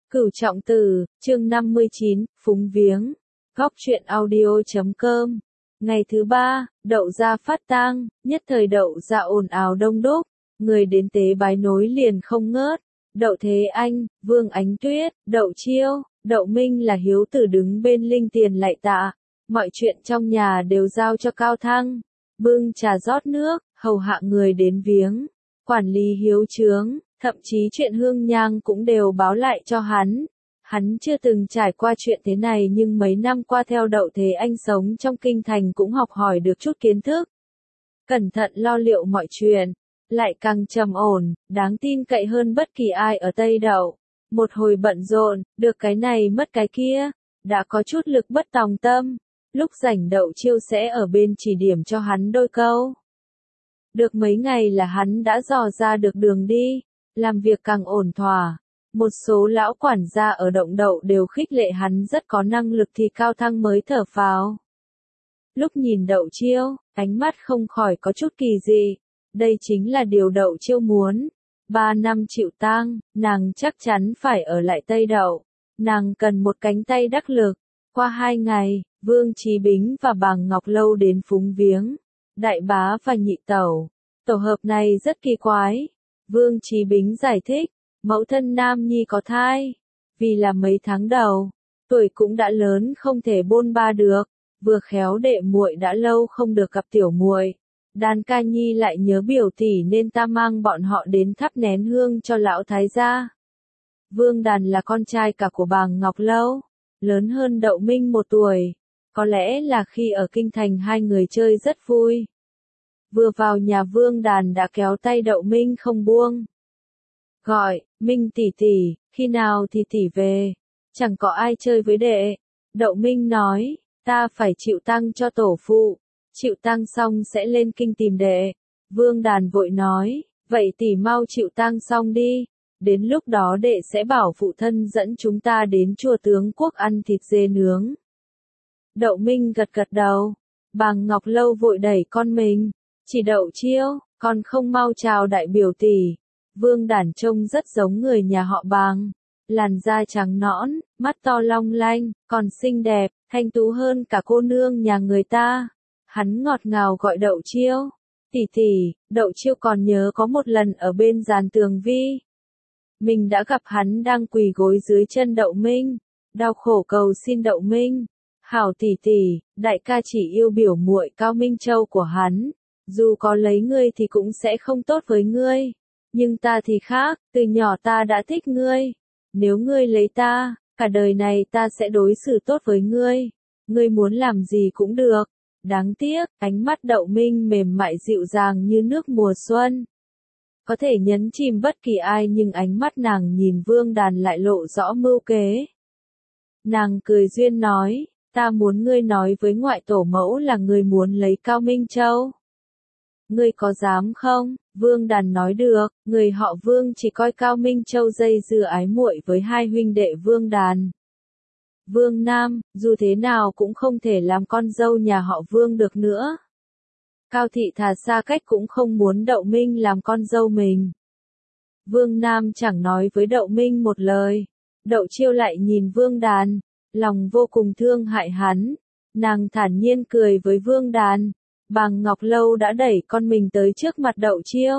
Cửu Trọng Tử, chương 59, Phúng Viếng. Góc truyện audio.com. Ngày thứ 3, Đậu Gia phát tang, nhất thời Đậu Gia ồn ào đông đúc, người đến tế bái nối liền không ngớt. Đậu Thế Anh, Vương Ánh Tuyết, Đậu Chiêu, Đậu Minh là hiếu tử đứng bên linh tiền lạy tạ. Mọi chuyện trong nhà đều giao cho Cao Thăng. Bưng trà rót nước, hầu hạ người đến viếng. Quản lý hiếu chướng, thậm chí chuyện hương nhang cũng đều báo lại cho hắn. Hắn chưa từng trải qua chuyện thế này nhưng mấy năm qua theo Đậu Thế Anh sống trong kinh thành cũng học hỏi được chút kiến thức. Cẩn thận lo liệu mọi chuyện, lại càng trầm ổn, đáng tin cậy hơn bất kỳ ai ở Tây Đậu. Một hồi bận rộn, được cái này mất cái kia, đã có chút lực bất tòng tâm. Lúc rảnh Đậu Chiêu sẽ ở bên chỉ điểm cho hắn đôi câu. Được mấy ngày là hắn đã dò ra được đường đi, làm việc càng ổn thỏa. Một số lão quản gia ở Động Đậu đều khích lệ hắn rất có năng lực thì Cao Thăng mới thở phào. Lúc nhìn Đậu Chiêu, ánh mắt không khỏi có chút kỳ dị. Đây chính là điều Đậu Chiêu muốn. 3 năm chịu tang, nàng chắc chắn phải ở lại Tây Đậu. Nàng cần một cánh tay đắc lực. Qua 2 ngày, Vương Chí Bính và Bàng Ngọc Lâu đến phúng viếng. Đại bá và nhị tẩu. Tổ hợp này rất kỳ quái. Vương Chí Bính giải thích, mẫu thân Nam Nhi có thai. Vì là mấy tháng đầu, tuổi cũng đã lớn không thể bôn ba được. Vừa khéo đệ muội đã lâu không được gặp tiểu muội. Đan Ca Nhi lại nhớ biểu tỷ nên ta mang bọn họ đến thắp nén hương cho lão thái gia. Vương Đàn là con trai cả của Bàng Ngọc Lâu, lớn hơn Đậu Minh 1 tuổi. Có lẽ là khi ở kinh thành hai người chơi rất vui. Vừa vào nhà Vương Đàn đã kéo tay Đậu Minh không buông. Gọi, Minh tỷ tỷ, khi nào thì tỷ về, chẳng có ai chơi với đệ. Đậu Minh nói, ta phải chịu tang cho tổ phụ, chịu tang xong sẽ lên kinh tìm đệ. Vương Đàn vội nói, vậy tỷ mau chịu tang xong đi, đến lúc đó đệ sẽ bảo phụ thân dẫn chúng ta đến chùa Tướng Quốc ăn thịt dê nướng. Đậu Minh gật gật đầu, Bàng Ngọc Lâu vội đẩy con mình, chỉ Đậu Chiêu, còn không mau chào đại biểu tỷ. Vương Đản trông rất giống người nhà họ Bàng, làn da trắng nõn, mắt to long lanh, còn xinh đẹp, thanh tú hơn cả cô nương nhà người ta. Hắn ngọt ngào gọi Đậu Chiêu, tỷ tỷ. Đậu Chiêu còn nhớ có một lần ở bên giàn tường vi, mình đã gặp hắn đang quỳ gối dưới chân Đậu Minh, đau khổ cầu xin Đậu Minh, hảo tỷ tỷ, đại ca chỉ yêu biểu muội Cao Minh Châu của hắn, dù có lấy ngươi thì cũng sẽ không tốt với ngươi. Nhưng ta thì khác, từ nhỏ ta đã thích ngươi. Nếu ngươi lấy ta, cả đời này ta sẽ đối xử tốt với ngươi. Ngươi muốn làm gì cũng được. Đáng tiếc, ánh mắt Đậu Minh mềm mại dịu dàng như nước mùa xuân. Có thể nhấn chìm bất kỳ ai nhưng ánh mắt nàng nhìn Vương Đàn lại lộ rõ mưu kế. Nàng cười duyên nói, ta muốn ngươi nói với ngoại tổ mẫu là ngươi muốn lấy Cao Minh Châu. Ngươi có dám không? Vương Đàn nói được, người họ Vương chỉ coi Cao Minh Châu dây dưa ái muội với hai huynh đệ Vương Đàn. Vương Nam, dù thế nào cũng không thể làm con dâu nhà họ Vương được nữa. Cao thị thà xa cách cũng không muốn Đậu Minh làm con dâu mình. Vương Nam chẳng nói với Đậu Minh một lời. Đậu Chiêu lại nhìn Vương Đàn, lòng vô cùng thương hại hắn. Nàng thản nhiên cười với Vương Đàn. Bàng Ngọc Lâu đã đẩy con mình tới trước mặt Đậu Chiêu.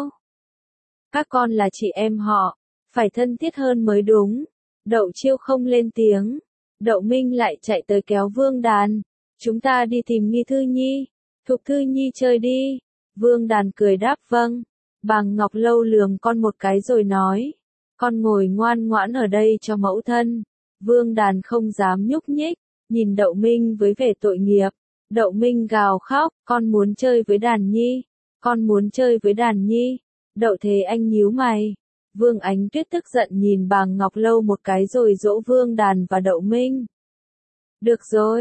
Các con là chị em họ, phải thân thiết hơn mới đúng. Đậu Chiêu không lên tiếng. Đậu Minh lại chạy tới kéo Vương Đàn. Chúng ta đi tìm Nghi Thư Nhi, Thục Thư Nhi chơi đi. Vương Đàn cười đáp vâng. Bàng Ngọc Lâu lườm con một cái rồi nói, con ngồi ngoan ngoãn ở đây cho mẫu thân. Vương Đàn không dám nhúc nhích, nhìn Đậu Minh với vẻ tội nghiệp. Đậu Minh gào khóc, con muốn chơi với Đàn Nhi, con muốn chơi với Đàn Nhi. Đậu Thế Anh nhíu mày. Vương Ánh Tuyết tức giận nhìn Bàng Ngọc Lâu một cái rồi dỗ Vương Đàn và Đậu Minh. Được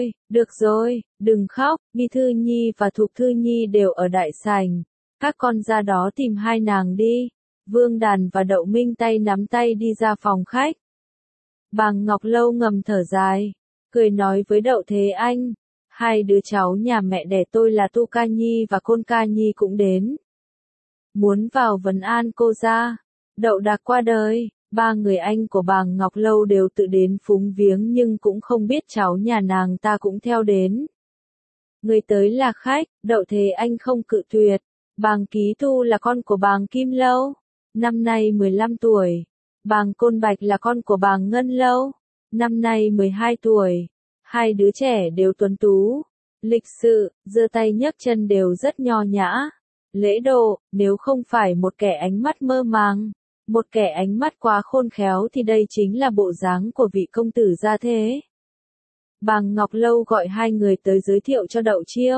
rồi, đừng khóc, Nghi Thư Nhi và Thục Thư Nhi đều ở đại sảnh, các con ra đó tìm hai nàng đi. Vương Đàn và Đậu Minh tay nắm tay đi ra phòng khách. Bàng Ngọc Lâu ngầm thở dài, cười nói với Đậu Thế Anh, hai đứa cháu nhà mẹ đẻ tôi là Tu Ca Nhi và Côn Ca Nhi cũng đến. Muốn vào vấn an cô ra. Đậu Đạc qua đời, Ba người anh của bà Ngọc Lâu đều tự đến phúng viếng nhưng cũng không biết cháu nhà nàng ta cũng theo đến. Người tới là khách, Đậu Thế Anh không cự tuyệt. Bàng Ký Thu là con của bàng Kim Lâu, năm nay 15 tuổi. Bàng Côn Bạch là con của bàng Ngân Lâu, năm nay 12 tuổi. Hai đứa trẻ đều tuấn tú, lịch sự, giơ tay nhấc chân đều rất nho nhã. Lễ độ, nếu không phải một kẻ ánh mắt mơ màng, một kẻ ánh mắt quá khôn khéo thì đây chính là bộ dáng của vị công tử gia thế. Bàng Ngọc Lâu gọi hai người tới giới thiệu cho Đậu Chiêu.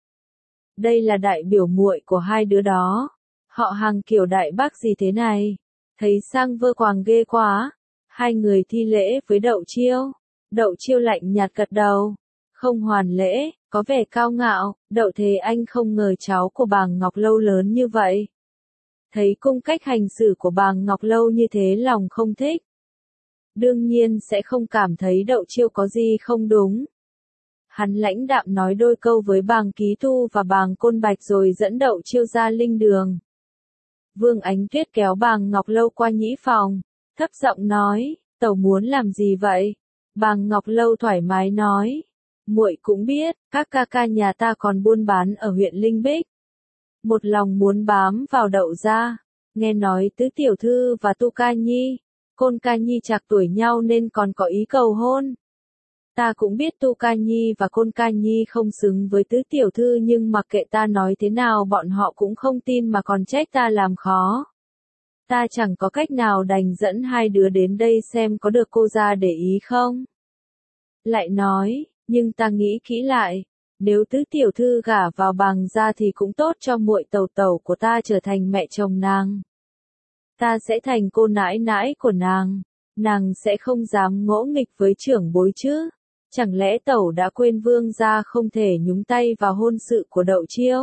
Đây là đại biểu muội của hai đứa đó. Họ hàng kiểu đại bác gì thế này? Thấy sang vơ quàng ghê quá. Hai người thi lễ với Đậu Chiêu. Đậu Chiêu lạnh nhạt gật đầu. Không hoàn lễ, có vẻ cao ngạo. Đậu Thế Anh không ngờ cháu của bàng Ngọc Lâu lớn như vậy. Thấy cung cách hành xử của bàng Ngọc Lâu như thế lòng không thích. Đương nhiên sẽ không cảm thấy Đậu Chiêu có gì không đúng. Hắn lãnh đạm nói đôi câu với bàng Ký Thu và bàng Côn Bạch rồi dẫn Đậu Chiêu ra linh đường. Vương Ánh Tuyết kéo bàng Ngọc Lâu qua nhĩ phòng, thấp giọng nói, tẩu muốn làm gì vậy? Bàng Ngọc Lâu thoải mái nói, muội cũng biết, các ca ca nhà ta còn buôn bán ở huyện Linh Bích. Một lòng muốn bám vào Đậu gia, nghe nói Tứ tiểu thư và Tu Ca Nhi, Côn Ca Nhi trạc tuổi nhau nên còn có ý cầu hôn. Ta cũng biết Tu Ca Nhi và Côn Ca Nhi không xứng với Tứ tiểu thư nhưng mặc kệ ta nói thế nào bọn họ cũng không tin mà còn trách ta làm khó. Ta chẳng có cách nào đành dẫn hai đứa đến đây xem có được cô ra để ý không. Lại nói, nhưng ta nghĩ kỹ lại, nếu Tứ tiểu thư gả vào bàng gia thì cũng tốt cho muội tẩu tẩu của ta trở thành mẹ chồng nàng. Ta sẽ thành cô nãi nãi của nàng sẽ không dám ngỗ nghịch với trưởng bối chứ. Chẳng lẽ tẩu đã quên vương gia không thể nhúng tay vào hôn sự của Đậu Chiêu?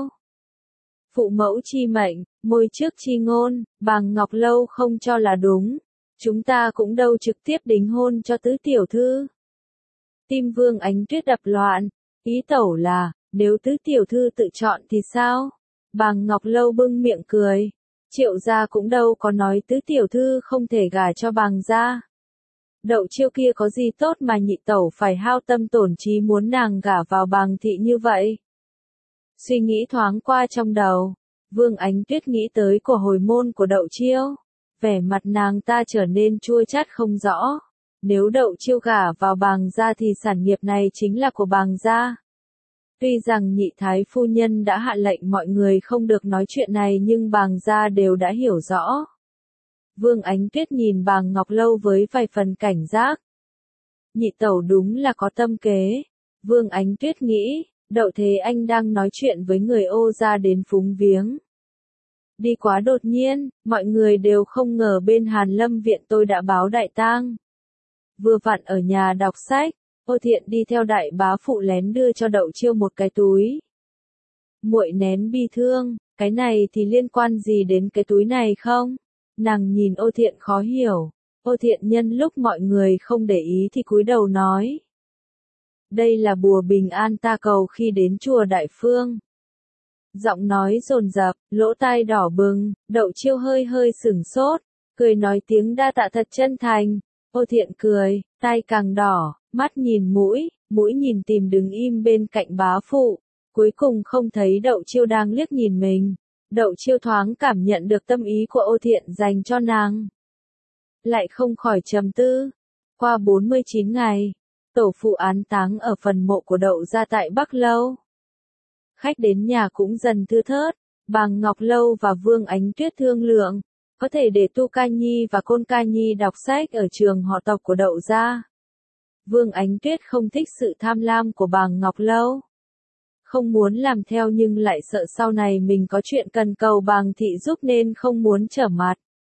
Phụ mẫu chi mệnh, môi trước chi ngôn, bàng Ngọc Lâu không cho là đúng. Chúng ta cũng đâu trực tiếp đính hôn cho Tứ tiểu thư. Tim Vương Ánh Tuyết đập loạn, ý tẩu là, nếu Tứ tiểu thư tự chọn thì sao? Bàng Ngọc Lâu bưng miệng cười. Triệu gia cũng đâu có nói Tứ tiểu thư không thể gả cho bàng gia. Đậu Chiêu kia có gì tốt mà nhị tẩu phải hao tâm tổn trí muốn nàng gả vào bàng thị như vậy? Suy nghĩ thoáng qua trong đầu, Vương Ánh Tuyết nghĩ tới của hồi môn của Đậu Chiêu. Vẻ mặt nàng ta trở nên chua chát không rõ. Nếu Đậu Chiêu gả vào bàng gia thì sản nghiệp này chính là của bàng gia. Tuy rằng nhị thái phu nhân đã hạ lệnh mọi người không được nói chuyện này nhưng bàng gia đều đã hiểu rõ. Vương Ánh Tuyết nhìn bàng Ngọc Lâu với vài phần cảnh giác. Nhị tẩu đúng là có tâm kế. Vương Ánh Tuyết nghĩ, Đậu Thế Anh đang nói chuyện với người Ô gia đến phúng viếng. Đi quá đột nhiên, mọi người đều không ngờ bên Hàn Lâm viện tôi đã báo đại tang. Vừa vặn ở nhà đọc sách, Ô Thiện đi theo đại bá phụ lén đưa cho Đậu Chiêu một cái túi. Muội nén bi thương, cái này thì liên quan gì đến cái túi này không? Nàng nhìn Ô Thiện khó hiểu. Ô Thiện nhân lúc mọi người không để ý thì cúi đầu nói. Đây là bùa bình an ta cầu khi đến chùa Đại Phương. Giọng nói dồn dập, lỗ tai đỏ bừng, Đậu Chiêu hơi hơi sửng sốt, cười nói tiếng đa tạ thật chân thành. Ô Thiện cười, tai càng đỏ, mắt nhìn mũi nhìn tìm đứng im bên cạnh bá phụ. Cuối cùng không thấy Đậu Chiêu đang liếc nhìn mình. Đậu Chiêu thoáng cảm nhận được tâm ý của Ô Thiện dành cho nàng. Lại không khỏi trầm tư. Qua 49 ngày, tổ phụ án táng ở phần mộ của Đậu gia tại Bắc Lâu. Khách đến nhà cũng dần thưa thớt. Bàng Ngọc Lâu và Vương Ánh Tuyết thương lượng, có thể để Tu Ca Nhi và Côn Ca Nhi đọc sách ở trường họ tộc của Đậu gia. Vương Ánh Tuyết không thích sự tham lam của bàng Ngọc Lâu. Không muốn làm theo nhưng lại sợ sau này mình có chuyện cần cầu bàng thị giúp nên không muốn trở mặt.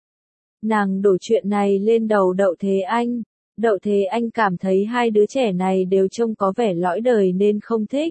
Nàng đổ chuyện này lên đầu Đậu Thế Anh. Đậu Thế Anh cảm thấy hai đứa trẻ này đều trông có vẻ lõi đời nên không thích.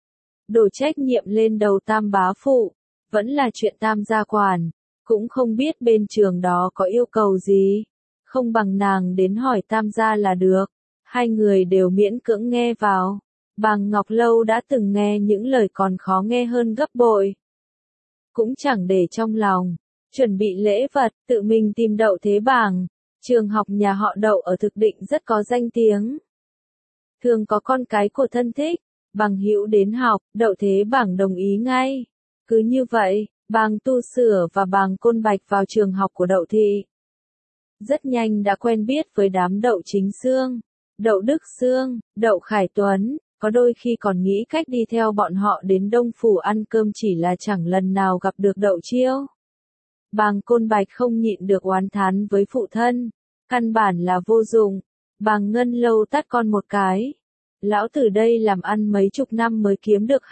Đổ trách nhiệm lên đầu tam bá phụ, vẫn là chuyện tam gia quản, cũng không biết bên trường đó có yêu cầu gì. Không bằng nàng đến hỏi tam gia là được. Hai người đều miễn cưỡng nghe vào. Bàng Ngọc Lâu đã từng nghe những lời còn khó nghe hơn gấp bội. Cũng chẳng để trong lòng, chuẩn bị lễ vật, tự mình tìm Đậu Thế Bàng. Trường học nhà họ Đậu ở Thực Định rất có danh tiếng. Thường có con cái của thân thích, bằng hữu đến học, Đậu Thế Bảng đồng ý ngay. Cứ như vậy, Bàng Tu Sửa và Bàng Côn Bạch vào trường học của Đậu Thị. Rất nhanh đã quen biết với đám Đậu Chính Xương, Đậu Đức Xương, Đậu Khải Tuấn, có đôi khi còn nghĩ cách đi theo bọn họ đến Đông Phủ ăn cơm chỉ là chẳng lần nào gặp được Đậu Chiêu. Bàng Côn Bạch không nhịn được oán thán với phụ thân, căn bản là vô dụng. Bàng Ngân Lâu tát con một cái. Lão tử đây làm ăn mấy chục năm mới kiếm được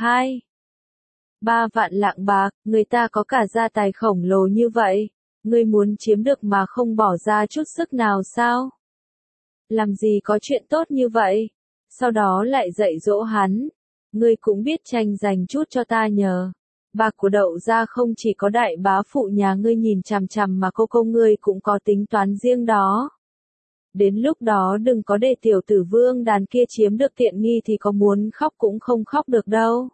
2-3 vạn lạng bạc, người ta có cả gia tài khổng lồ như vậy, ngươi muốn chiếm được mà không bỏ ra chút sức nào sao? Làm gì có chuyện tốt như vậy? Sau đó lại dạy dỗ hắn, ngươi cũng biết tranh giành chút cho ta nhờ. Bạc của Đậu gia không chỉ có đại bá phụ nhà ngươi nhìn chằm chằm mà cô ngươi cũng có tính toán riêng đó. Đến lúc đó đừng có để tiểu tử Vương Đàn kia chiếm được tiện nghi thì có muốn khóc cũng không khóc được đâu.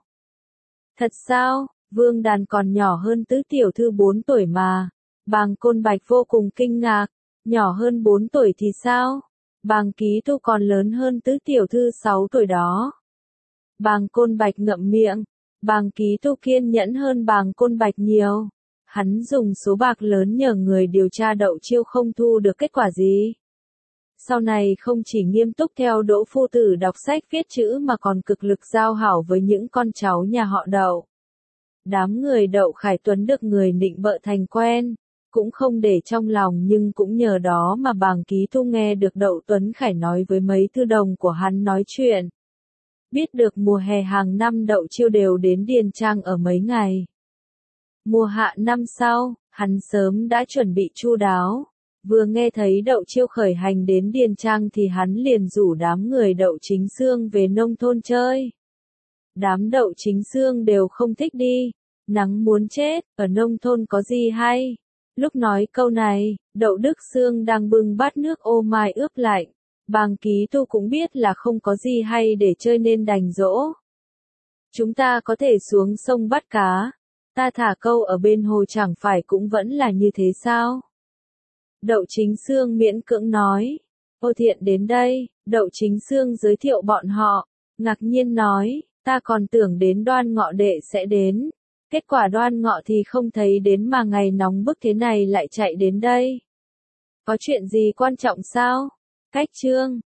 Thật sao? Vương Đàn còn nhỏ hơn tứ tiểu thư 4 tuổi mà. Bàng Côn Bạch vô cùng kinh ngạc. Nhỏ hơn 4 tuổi thì sao? Bàng Ký Tu còn lớn hơn tứ tiểu thư 6 tuổi đó. Bàng Côn Bạch ngậm miệng. Bàng Ký Tu kiên nhẫn hơn Bàng Côn Bạch nhiều. Hắn dùng số bạc lớn nhờ người điều tra Đậu Chiêu không thu được kết quả gì. Sau này không chỉ nghiêm túc theo Đỗ phu tử đọc sách viết chữ mà còn cực lực giao hảo với những con cháu nhà họ Đậu. Đám người Đậu Khải Tuấn được người nịnh bợ thành quen, cũng không để trong lòng nhưng cũng nhờ đó mà Bàng Ký Tu nghe được Đậu Tuấn Khải nói với mấy thư đồng của hắn nói chuyện. Biết được mùa hè hàng năm Đậu Chiêu đều đến Điền Trang ở mấy ngày. Mùa hạ năm sau, hắn sớm đã chuẩn bị chu đáo. Vừa nghe thấy Đậu Chiêu khởi hành đến Điền Trang thì hắn liền rủ đám người Đậu Chính Xương về nông thôn chơi. Đám Đậu Chính Xương đều không thích đi, nắng muốn chết, ở nông thôn có gì hay. Lúc nói câu này, Đậu Đức Xương đang bưng bát nước ô mai ướp lạnh. Bàng Ký Tu cũng biết là không có gì hay để chơi nên đành dỗ. Chúng ta có thể xuống sông bắt cá. Ta thả câu ở bên hồ chẳng phải cũng vẫn là như thế sao? Đậu Chính Xương miễn cưỡng nói. Ô Thiện đến đây, Đậu Chính Xương giới thiệu bọn họ, ngạc nhiên nói, ta còn tưởng đến Đoan Ngọ đệ sẽ đến. Kết quả Đoan Ngọ thì không thấy đến mà ngày nóng bức thế này lại chạy đến đây. Có chuyện gì quan trọng sao? Cách Trương,